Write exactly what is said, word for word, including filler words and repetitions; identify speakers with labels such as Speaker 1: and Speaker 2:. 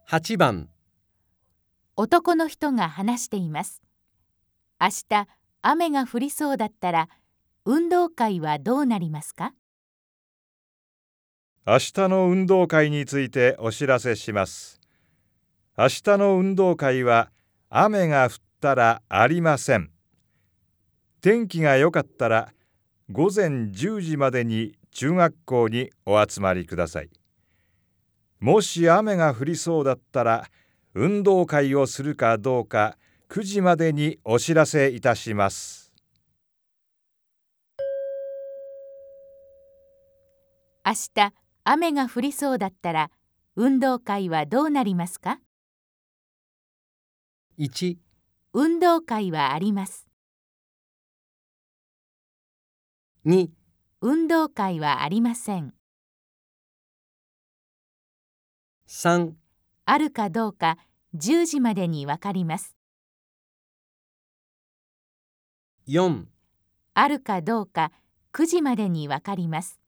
Speaker 1: はちばん、
Speaker 2: 男の人が話しています。明日雨が降りそうだったら運動会はどうなりますか？
Speaker 3: 明日の運動会についてお知らせします。明日の運動会は雨が降ったらありません。天気が良かったらごぜんじゅうじまでに中学校にお集まりください。もし雨が降りそうだったら運動会をするかどうかくじまでにお知らせいたします。
Speaker 2: 明日雨が降りそうだったら運動会はどうなりますか？
Speaker 1: いち、
Speaker 2: 運動会はあります。
Speaker 1: に、
Speaker 2: 運動会はありません。
Speaker 1: さん、
Speaker 2: あるかどうかじゅうじまでにわかります。
Speaker 1: よん、
Speaker 2: あるかどうかくじまでにわかります。